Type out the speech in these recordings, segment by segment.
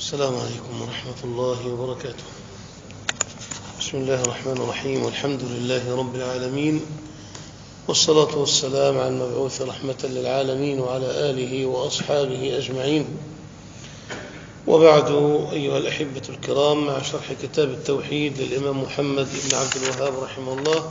السلام عليكم ورحمة الله وبركاته. بسم الله الرحمن الرحيم، والحمد لله رب العالمين، والصلاة والسلام على المبعوث رحمة للعالمين وعلى آله وأصحابه أجمعين. وبعد، أيها الأحبة الكرام، مع شرح كتاب التوحيد للإمام محمد بن عبد الوهاب رحمه الله،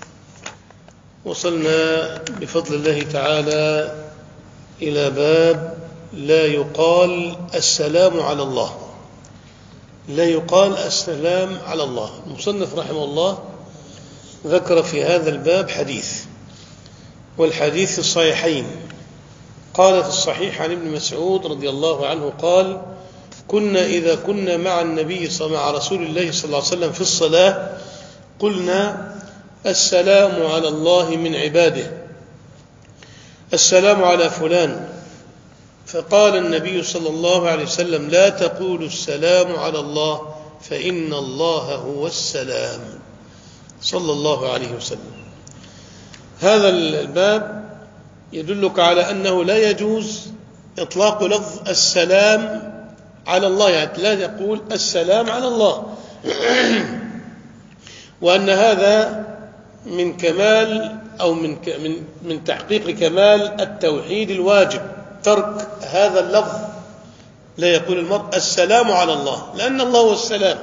وصلنا بفضل الله تعالى إلى باب لا يقال السلام على الله. لا يقال السلام على الله. المصنف رحمه الله ذكر في هذا الباب حديث، والحديث الصحيحين. قال في الصحيح عن ابن مسعود رضي الله عنه قال: إذا كنا مع رسول الله صلى الله عليه وسلم في الصلاة قلنا: السلام على الله من عباده، السلام على فلان. فقال النبي صلى الله عليه وسلم: لا تقولوا السلام على الله فإن الله هو السلام، صلى الله عليه وسلم. هذا الباب يدلك على أنه لا يجوز إطلاق لفظ السلام على الله، يعني لا يقول السلام على الله، وأن هذا من كمال أو من تحقيق كمال التوحيد الواجب ترك هذا اللفظ. لا يقول المرء السلام على الله، لأن الله هو السلام.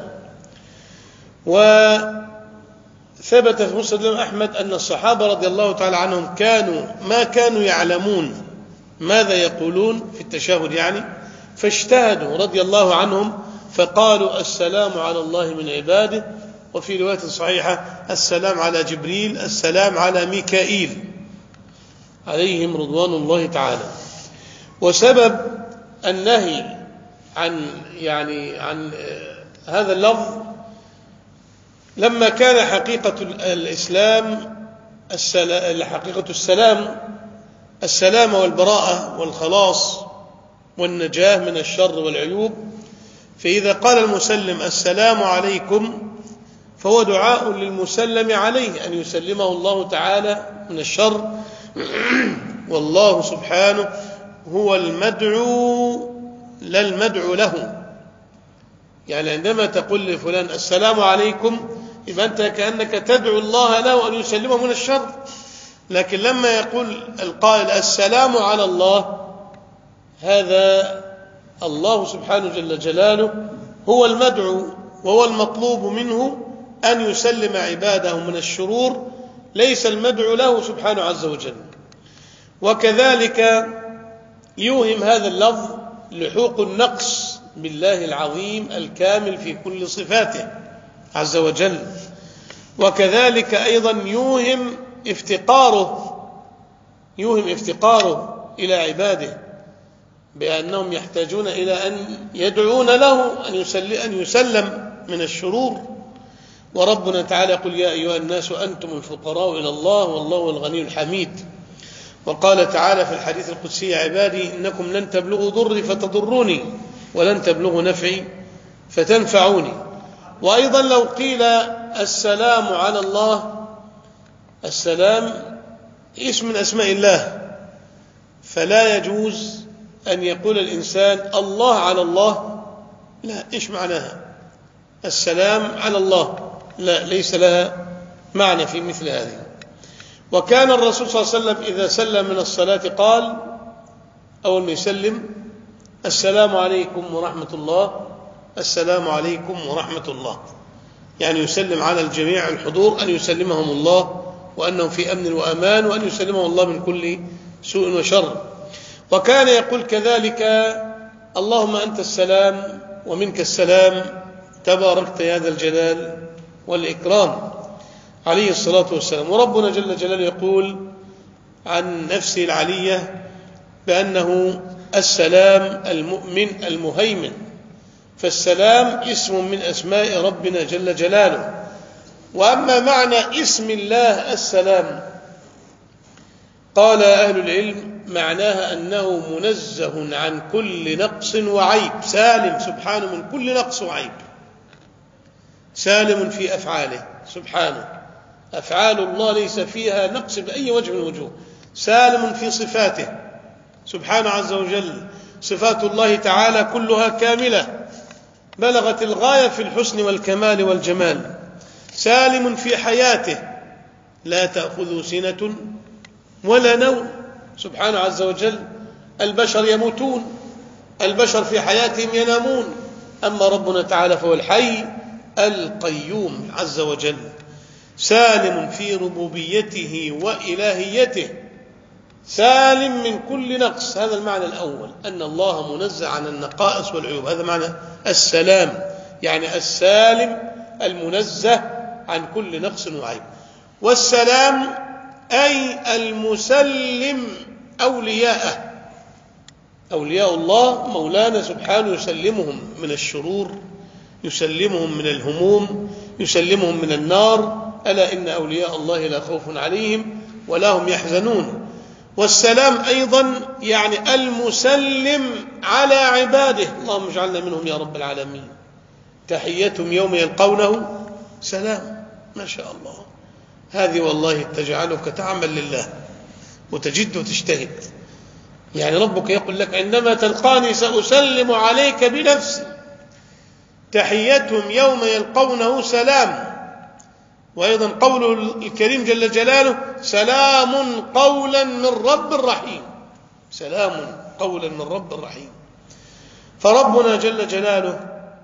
وثبت في مسند أحمد أن الصحابة رضي الله تعالى عنهم ما كانوا يعلمون ماذا يقولون في التشهد، يعني فاجتهدوا رضي الله عنهم فقالوا: السلام على الله من عباده. وفي رواية صحيحة: السلام على جبريل، السلام على ميكائيل، عليهم رضوان الله تعالى. وسبب النهي عن هذا اللفظ لما كان حقيقة الإسلام حقيقة السلام والبراءة والخلاص والنجاة من الشر والعيوب. فإذا قال المسلم السلام عليكم فهو دعاء للمسلم عليه أن يسلمه الله تعالى من الشر، والله سبحانه هو المدعو لا المدعو له. يعني عندما تقول لفلان السلام عليكم يبقى أنت كأنك تدعو الله له أن يسلمه من الشر. لكن لما يقول القائل السلام على الله، هذا الله سبحانه جل جلاله هو المدعو، وهو المطلوب منه أن يسلم عباده من الشرور، ليس المدعو له سبحانه عز وجل. وكذلك يوهم هذا اللفظ لحوق النقص بالله العظيم الكامل في كل صفاته عز وجل. وكذلك أيضا يوهم افتقاره إلى عباده، بأنهم يحتاجون إلى أن يدعون له أن يسلم من الشرور. وربنا تعالى يقول: يا أيها الناس أنتم الفقراء إلى الله والله الغني الحميد. وقال تعالى في الحديث القدسي: يا عبادي إنكم لن تبلغوا ضري فتضروني ولن تبلغوا نفعي فتنفعوني. وأيضا لو قيل السلام على الله، السلام اسم من أسماء الله، فلا يجوز أن يقول الإنسان الله على الله. لا، إيش معناها السلام على الله؟ لا، ليس لها معنى في مثل هذه. وكان الرسول صلى الله عليه وسلم إذا سلم من الصلاة قال أول ما يسلم: السلام عليكم ورحمة الله، السلام عليكم ورحمة الله. يعني يسلم على الجميع الحضور أن يسلمهم الله، وأنهم في أمن وأمان، وأن يسلمهم الله من كل سوء وشر. وكان يقول كذلك: اللهم أنت السلام ومنك السلام، تباركت يا ذا الجلال والإكرام، عليه الصلاة والسلام. وربنا جل جلاله يقول عن نفسه العلية بأنه السلام المؤمن المهيمن، فالسلام اسم من أسماء ربنا جل جلاله. وأما معنى اسم الله السلام، قال أهل العلم معناها أنه منزه عن كل نقص وعيب، سالم سبحانه من كل نقص وعيب، سالم في أفعاله سبحانه، أفعال الله ليس فيها نقص بأي وجه من الوجوه، سالم في صفاته سبحانه عز وجل. صفات الله تعالى كلها كاملة، بلغت الغاية في الحسن والكمال والجمال، سالم في حياته لا تأخذه سنة ولا نوم سبحانه عز وجل. البشر يموتون، البشر في حياتهم ينامون، أما ربنا تعالى فهو الحي القيوم عز وجل، سالم في ربوبيته وإلهيته، سالم من كل نقص. هذا المعنى الأول، أن الله منزه عن النقائص والعيوب، هذا معنى السلام، يعني السالم المنزه عن كل نقص وعيب. والسلام أي المسلم أولياءه، أولياء الله مولانا سبحانه يسلمهم من الشرور، يسلمهم من الهموم، يسلمهم من النار. ألا إن أولياء الله لا خوف عليهم ولا هم يحزنون. والسلام أيضا يعني المسلم على عباده، اللهم اجعلنا منهم يا رب العالمين. تحيتهم يوم يلقونه سلام، ما شاء الله. هذه والله تجعلك تعمل لله وتجد وتجتهد. يعني ربك يقول لك عندما تلقاني سأسلم عليك بنفسي، تحيتهم يوم يلقونه سلام. وأيضا قوله الكريم جل جلاله سلام قولا من رب رحيم، سلام قولا من رب رحيم. فربنا جل جلاله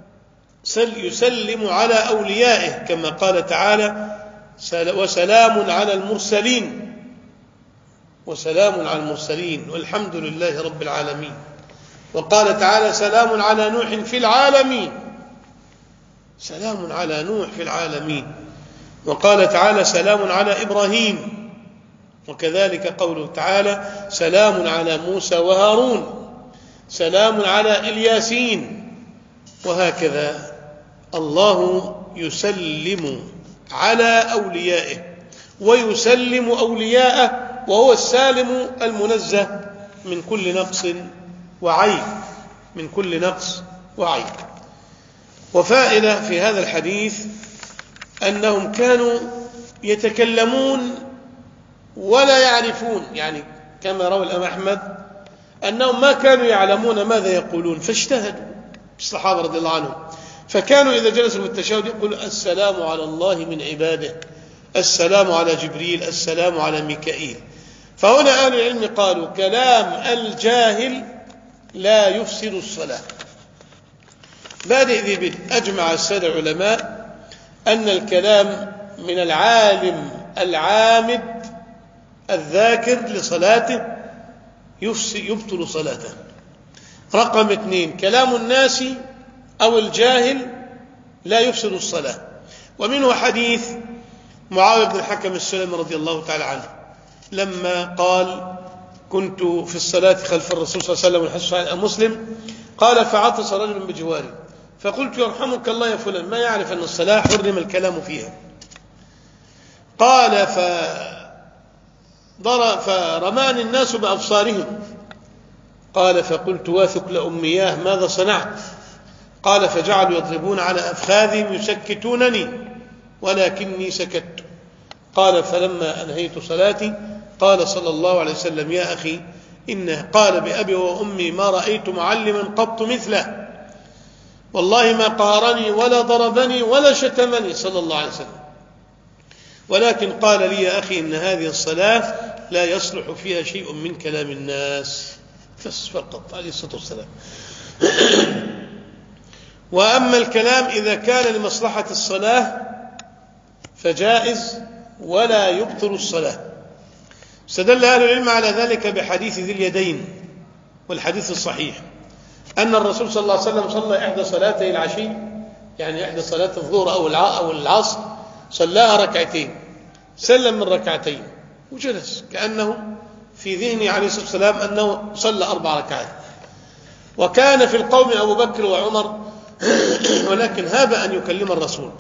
يسلم على أوليائه كما قال تعالى وسلام على المرسلين، وسلام على المرسلين والحمد لله رب العالمين. وقال تعالى سلام على نوح في العالمين، سلام على نوح في العالمين. وقال تعالى سلام على إبراهيم. وكذلك قوله تعالى سلام على موسى وهارون، سلام على الياسين. وهكذا الله يسلم على أوليائه ويسلم أولياءه، وهو السالم المنزه من كل نقص وعيب، من كل نقص وعيب. وفائدة في هذا الحديث أنهم كانوا يتكلمون ولا يعرفون، يعني كما روى الإمام أحمد أنهم ما كانوا يعلمون ماذا يقولون فاجتهدوا الصحابة رضي الله عنهم، فكانوا إذا جلسوا في التشهد يقول السلام على الله من عباده، السلام على جبريل، السلام على ميكائيل. فهنا أهل العلم قالوا كلام الجاهل لا يفسد الصلاة. بادئ ذي بدء أجمع السادة العلماء أن الكلام من العالم العامد الذاكر لصلاته يبطل صلاته. رقم 2 كلام الناس أو الجاهل لا يفسد الصلاة. ومنه حديث معاوية بن الحكم السلمي رضي الله تعالى عنه لما قال كنت في الصلاة خلف الرسول صلى الله عليه وسلم والحديث صحيح مسلم، قال فعطس رجل بجواري فقلت يرحمك الله يا فلان، ما يعرف أن الصلاة حرم الكلام فيها. قال فرماني الناس بأبصارهم، قال فقلت واثق لأمياه ماذا صنعت؟ قال فجعلوا يضربون على أفخاذهم يسكتونني ولكني سكت. قال فلما أنهيت صلاتي قال صلى الله عليه وسلم يا أخي إنه قال بأبي وأمي ما رأيت معلما قط مثله، والله ما قهرني ولا ضربني ولا شتمني صلى الله عليه وسلم، ولكن قال لي يا أخي إن هذه الصلاة لا يصلح فيها شيء من كلام الناس، بس فقط عليه الصلاة والسلام. وأما الكلام إذا كان لمصلحة الصلاة فجائز ولا يبطل الصلاة. استدل أهل العلم على ذلك بحديث ذي اليدين، والحديث الصحيح أن الرسول صلى الله عليه وسلم صلى إحدى صلاتي العشي، يعني إحدى صلاة الظهر أو العصر، صلاها ركعتين، سلم من ركعتين وجلس كأنه في ذهنه عليه الصلاة والسلام أنه صلى 4 ركعات. وكان في القوم أبو بكر وعمر ولكن هاب أن يكلم الرسول،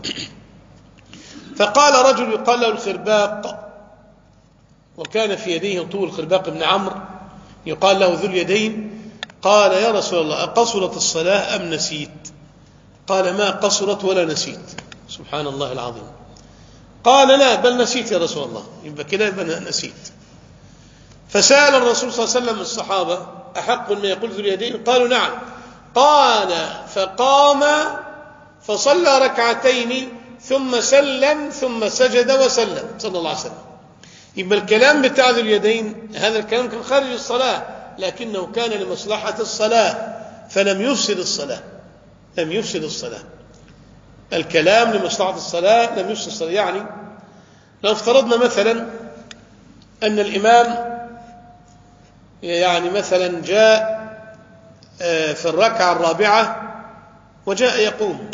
فقال رجل يقال له الخرباق، وكان في يديه طول الخرباق بن عمرو يقال له ذو اليدين، قال يا رسول الله أقصرت الصلاة أم نسيت؟ قال ما قصرت ولا نسيت. سبحان الله العظيم. قال لا بل نسيت يا رسول الله، يبقى كده يبقى نسيت. فسأل الرسول صلى الله عليه وسلم الصحابة أحق ما يقول ذو اليدين؟ قالوا نعم. قال فقام فصلى ركعتين ثم سلم ثم سجد وسلم صلى الله عليه وسلم. يبقى الكلام بتاع ذو اليدين هذا الكلام كان خارج الصلاة، لكنه كان لمصلحة الصلاة فلم يفسد الصلاة. لم يفسد الصلاة. الكلام لمصلحة الصلاة لم يفسد الصلاة. يعني لو افترضنا مثلا أن الإمام يعني مثلا جاء في الركعة الرابعة وجاء يقوم،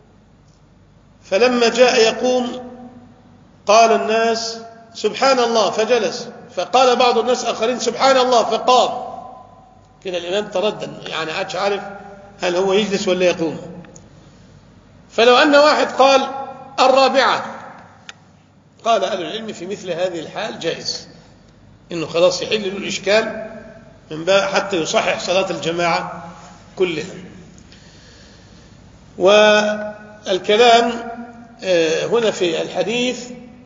فلما جاء يقوم قال الناس سبحان الله فجلس، فقال بعض الناس آخرين سبحان الله فقام، كده الإمام تردد يعني عادش عارف هل هو يجلس ولا يقوم. فلو أن واحد قال الرابعة، قال أهل العلم في مثل هذه الحال جائز، إنه خلاص يحل له الإشكال من باب حتى يصحح صلاة الجماعة كلها. والكلام هنا في الحديث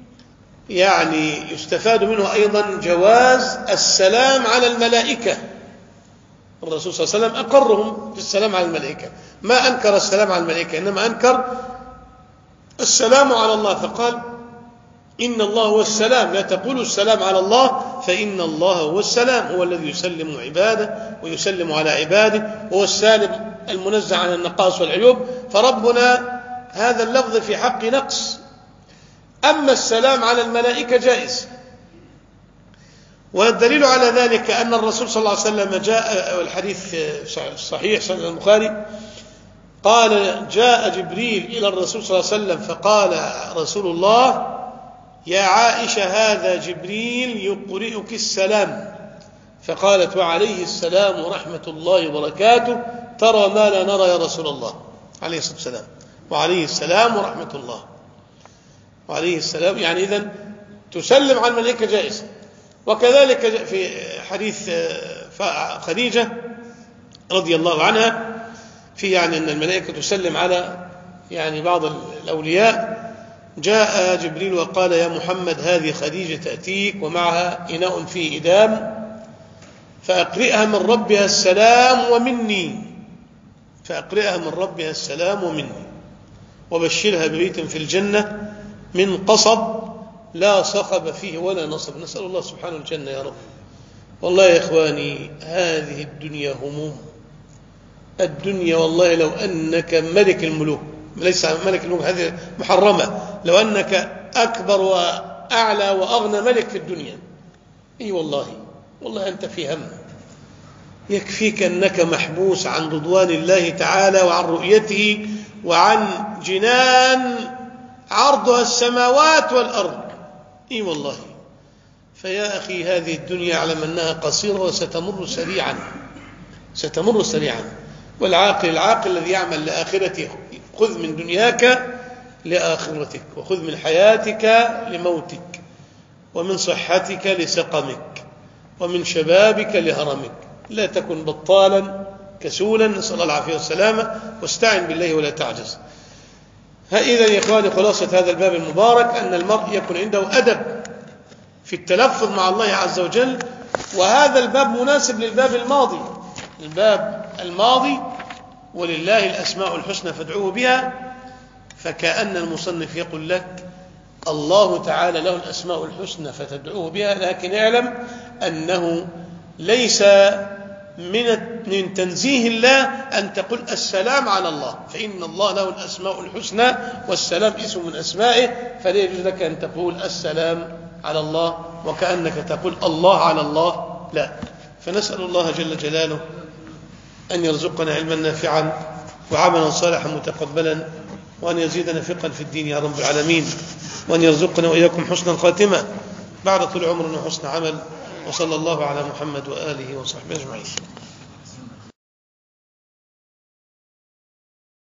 يعني يستفاد منه أيضا جواز السلام على الملائكة. الرسول صلى الله عليه وسلم أقرهم في السلام على الملائكة، ما أنكر السلام على الملائكة، إنما أنكر السلام على الله، فقال إن الله هو السلام، لا تقولوا السلام على الله فإن الله هو السلام، هو الذي يسلم عباده ويسلم على عباده، وهو السالم المنزه عن النقائص والعيوب. فربنا هذا اللفظ في حق نقص، أما السلام على الملائكة جائز. والدليل على ذلك أن الرسول صلى الله عليه وسلم جاء، والحديث صحيح صحيح البخاري، قال جاء جبريل إلى الرسول صلى الله عليه وسلم فقال رسول الله يا عائشة هذا جبريل يقرئك السلام، فقالت وعليه السلام ورحمة الله وبركاته، ترى ما لا نرى يا رسول الله عليه الصلاة والسلام. وعليه السلام ورحمة الله، وعليه السلام، يعني إذن تسلم على الملائكة جائز. وكذلك في حديث خديجة رضي الله عنها في يعني أن الملائكة تسلم على يعني بعض الأولياء، جاء جبريل وقال يا محمد هذه خديجة تأتيك ومعها إناء فيه إدام، فأقرئها من ربها السلام ومني، فأقرئها من ربها السلام ومني، وبشرها ببيت في الجنة من قصب لا صخب فيه ولا نصب. نسأل الله سبحانه الجنة يا رب. والله يا إخواني هذه الدنيا هموم. الدنيا والله لو أنك ملك الملوك، ليس ملك الملوك هذه محرمة، لو أنك أكبر وأعلى وأغنى ملك في الدنيا، إي والله أنت في هم. يكفيك أنك محبوس عن رضوان الله تعالى وعن رؤيته وعن جنان عرضها السماوات والأرض. إي والله. فيا أخي هذه الدنيا اعلم أنها قصيرة وستمر سريعا. والعاقل الذي يعمل لآخرته خذ من دنياك لآخرتك، وخذ من حياتك لموتك، ومن صحتك لسقمك، ومن شبابك لهرمك. لا تكن بطالا كسولا، نسأل الله العافية والسلامة، واستعن بالله ولا تعجز. إذا يا إخواني خلاصة هذا الباب المبارك أن المرء يكون عنده أدب في التلفظ مع الله عز وجل. وهذا الباب مناسب للباب الماضي، الباب الماضي ولله الأسماء الحسنى فادعوه بها. فكأن المصنف يقول لك الله تعالى له الأسماء الحسنى فتدعوه بها، لكن اعلم أنه ليس من تنزيه الله أن تقول السلام على الله، فإن الله له الأسماء الحسنى والسلام اسم من أسمائه، فلا يجوز لك أن تقول السلام على الله وكأنك تقول الله على الله، لا. فنسأل الله جل جلاله أن يرزقنا علما نافعا وعملا صالحا متقبلا، وأن يزيدنا فقها في الدين يا رب العالمين، وأن يرزقنا وإياكم حسن الخاتمة بعد طول عمر وحسن عمل. وصلى الله على محمد وآله وصحبه أجمعين.